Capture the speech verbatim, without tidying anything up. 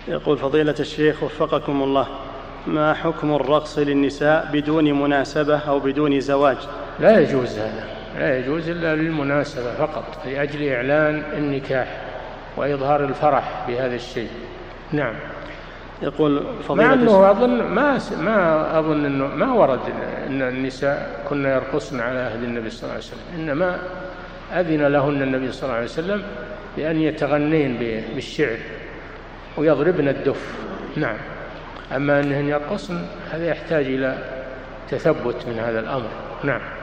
يقول فضيلة الشيخ وفقكم الله، ما حكم الرقص للنساء بدون مناسبة أو بدون زواج؟ لا يجوز هذا، لا يجوز إلا للمناسبة فقط، لأجل إعلان النكاح وإظهار الفرح بهذا الشيء. نعم. يقول فضيلة مع أنه أظن ما ما أظن أنه ما ورد أن النساء كنا يرقصن على عهد النبي صلى الله عليه وسلم، إنما أذن لهن النبي صلى الله عليه وسلم بأن يتغنين بالشعر ويضربن الدف. نعم. أما أنهن يرقصن هذا يحتاج إلى تثبت من هذا الأمر. نعم.